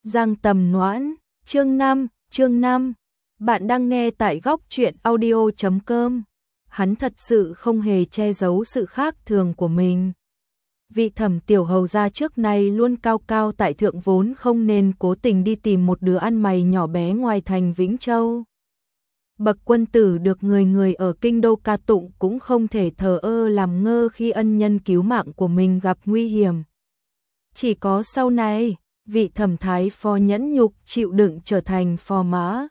Giang Tầm Noãn, chương 5. Bạn đang nghe tại góc truyện audio.com. Hắn thật sự không hề che giấu sự khác thường của mình. Vị Thẩm tiểu hầu gia trước nay luôn cao cao tại thượng vốn không nên cố tình đi tìm một đứa ăn mày nhỏ bé ngoài thành Vĩnh Châu. Bậc quân tử được người người ở kinh đô ca tụng cũng không thể thờ ơ làm ngơ khi ân nhân cứu mạng của mình gặp nguy hiểm. Chỉ có sau này, vị Thẩm thái phò nhẫn nhục chịu đựng trở thành phò mã,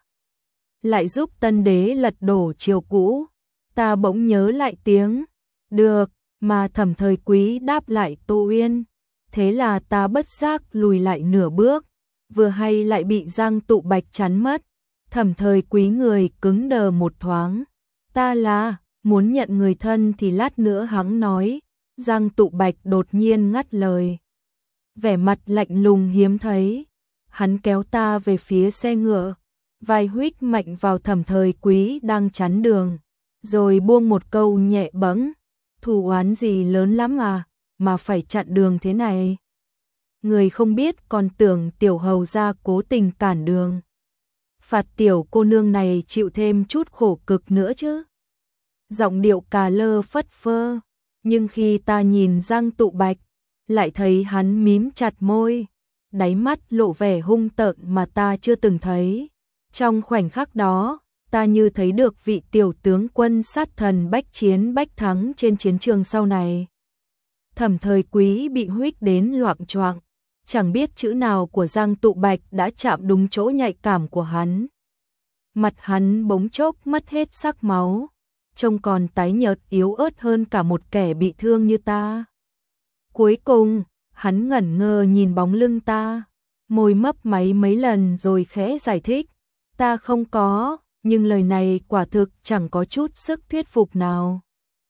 lại giúp tân đế lật đổ triều cũ. Ta bỗng nhớ lại tiếng được mà Thẩm Thời Quý đáp lại Tô Uyên, thế là ta bất giác lùi lại nửa bước, vừa hay lại bị Giang Tụ Bạch chắn mất. Thẩm Thời Quý người cứng đờ một thoáng, ta là muốn nhận người thân thì lát nữa hắn nói. Giang Tụ Bạch đột nhiên ngắt lời, vẻ mặt lạnh lùng hiếm thấy. Hắn kéo ta về phía xe ngựa, vai huých mạnh vào Thẩm Thời Quý đang chắn đường, rồi buông một câu nhẹ bẫng, thù oán gì lớn lắm à, mà phải chặn đường thế này. Người không biết còn tưởng tiểu hầu gia cố tình cản đường, phạt tiểu cô nương này chịu thêm chút khổ cực nữa chứ. Giọng điệu cà lơ phất phơ, nhưng khi ta nhìn Giang Tụ Bạch, lại thấy hắn mím chặt môi, đáy mắt lộ vẻ hung tợn mà ta chưa từng thấy. Trong khoảnh khắc đó, ta như thấy được vị tiểu tướng quân sát thần bách chiến bách thắng trên chiến trường sau này. Thẩm Thời Quý bị huých đến loạng choạng, chẳng biết chữ nào của Giang Tụ Bạch đã chạm đúng chỗ nhạy cảm của hắn. Mặt hắn bỗng chốc mất hết sắc máu, trông còn tái nhợt yếu ớt hơn cả một kẻ bị thương như ta. Cuối cùng, hắn ngẩn ngơ nhìn bóng lưng ta, môi mấp máy mấy lần rồi khẽ giải thích, ta không có, nhưng lời này quả thực chẳng có chút sức thuyết phục nào.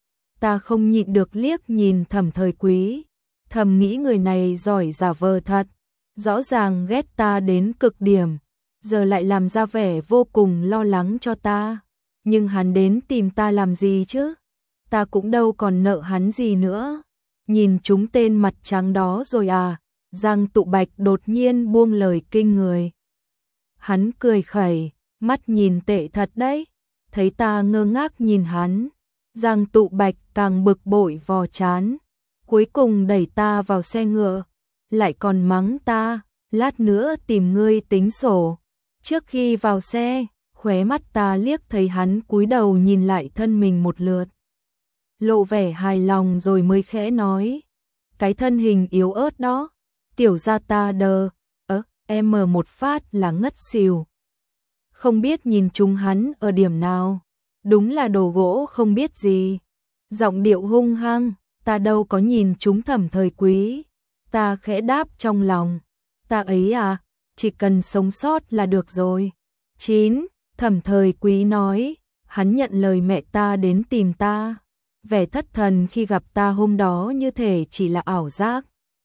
Ta không nhịn được liếc nhìn Thẩm Thời Quý, thầm nghĩ người này giỏi giả vờ thật, rõ ràng ghét ta đến cực điểm, giờ lại làm ra vẻ vô cùng lo lắng cho ta. Nhưng hắn đến tìm ta làm gì chứ? Ta cũng đâu còn nợ hắn gì nữa. Nhìn chúng tên mặt trắng đó rồi à? Giang Tụ Bạch đột nhiên buông lời kinh người. Hắn cười khẩy, mắt nhìn tệ thật đấy. Thấy ta ngơ ngác nhìn hắn, Giang Tụ Bạch càng bực bội vò chán, cuối cùng đẩy ta vào xe ngựa, lại còn mắng ta, lát nữa tìm ngươi tính sổ. Trước khi vào xe, khóe mắt ta liếc thấy hắn cúi đầu nhìn lại thân mình một lượt, lộ vẻ hài lòng rồi mới khẽ nói, cái thân hình yếu ớt đó, tiểu gia ta đờ, em một phát là ngất xỉu. Không biết nhìn chúng hắn ở điểm nào, đúng là đồ gỗ không biết gì. Giọng điệu hung hăng, ta đâu có nhìn chúng Thẩm Thời Quý. Ta khẽ đáp trong lòng, ta ấy à, chỉ cần sống sót là được rồi. 9. Thẩm Thời Quý nói, hắn nhận lời mẹ ta đến tìm ta. Vẻ thất thần khi gặp ta hôm đó như thể chỉ là ảo giác.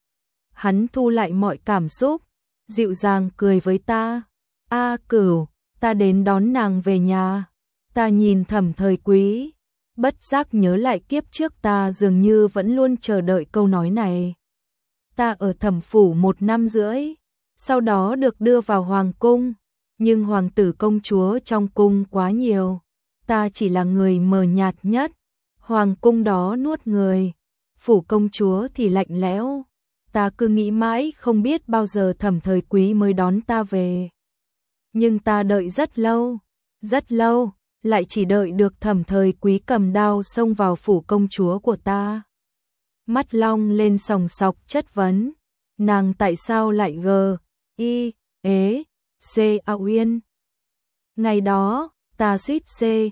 Hắn thu lại mọi cảm xúc, dịu dàng cười với ta. A Cửu, ta đến đón nàng về nhà. Ta nhìn Thẩm Thời Quý, bất giác nhớ lại kiếp trước ta dường như vẫn luôn chờ đợi câu nói này. Ta ở Thẩm phủ 1 năm rưỡi, sau đó được đưa vào hoàng cung, nhưng hoàng tử công chúa trong cung quá nhiều, ta chỉ là người mờ nhạt nhất. Hoàng cung đó nuốt người, phủ công chúa thì lạnh lẽo. Ta cứ nghĩ mãi không biết bao giờ Thẩm Thời Quý mới đón ta về. Nhưng ta đợi rất lâu, lại chỉ đợi được Thẩm Thời Quý cầm đao xông vào phủ công chúa của ta. Mắt long lên sòng sọc chất vấn, nàng tại sao lại A Uyên. Ngày đó, ta suýt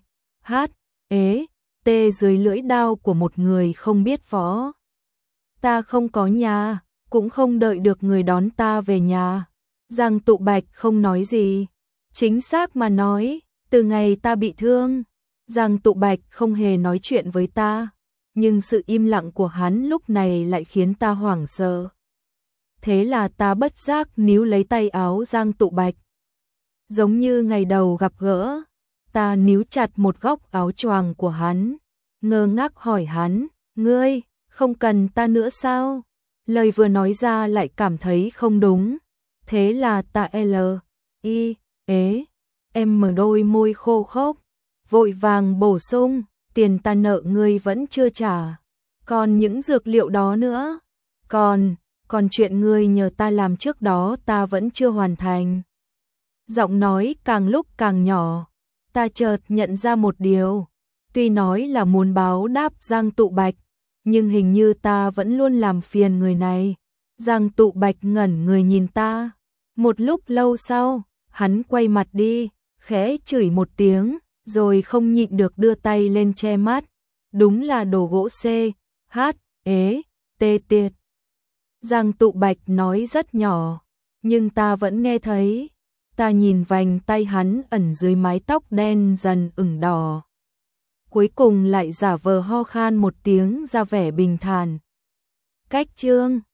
T dưới lưỡi đao của một người không biết võ. Ta không có nhà, cũng không đợi được người đón ta về nhà. Giang Tụ Bạch không nói gì. Chính xác mà nói, từ ngày ta bị thương, Giang Tụ Bạch không hề nói chuyện với ta, nhưng sự im lặng của hắn lúc này lại khiến ta hoảng sợ. Thế là ta bất giác níu lấy tay áo Giang Tụ Bạch. Giống như ngày đầu gặp gỡ, ta níu chặt một góc áo choàng của hắn, ngơ ngác hỏi hắn, ngươi, không cần ta nữa sao? Lời vừa nói ra lại cảm thấy không đúng, Thế là ta mở đôi môi khô khốc, vội vàng bổ sung, tiền ta nợ ngươi vẫn chưa trả. Còn những dược liệu đó nữa. Còn chuyện ngươi nhờ ta làm trước đó ta vẫn chưa hoàn thành. Giọng nói càng lúc càng nhỏ, ta chợt nhận ra một điều. Tuy nói là muốn báo đáp Giang Tụ Bạch, nhưng hình như ta vẫn luôn làm phiền người này. Giang Tụ Bạch ngẩn người nhìn ta. Một lúc lâu sau, hắn quay mặt đi, khẽ chửi một tiếng, rồi không nhịn được đưa tay lên che mắt. Đúng là đồ gỗ tiệt. Giang Tụ Bạch nói rất nhỏ, nhưng ta vẫn nghe thấy. Ta nhìn vành tay hắn ẩn dưới mái tóc đen dần ửng đỏ. Cuối cùng lại giả vờ ho khan một tiếng ra vẻ bình thản. Cách chương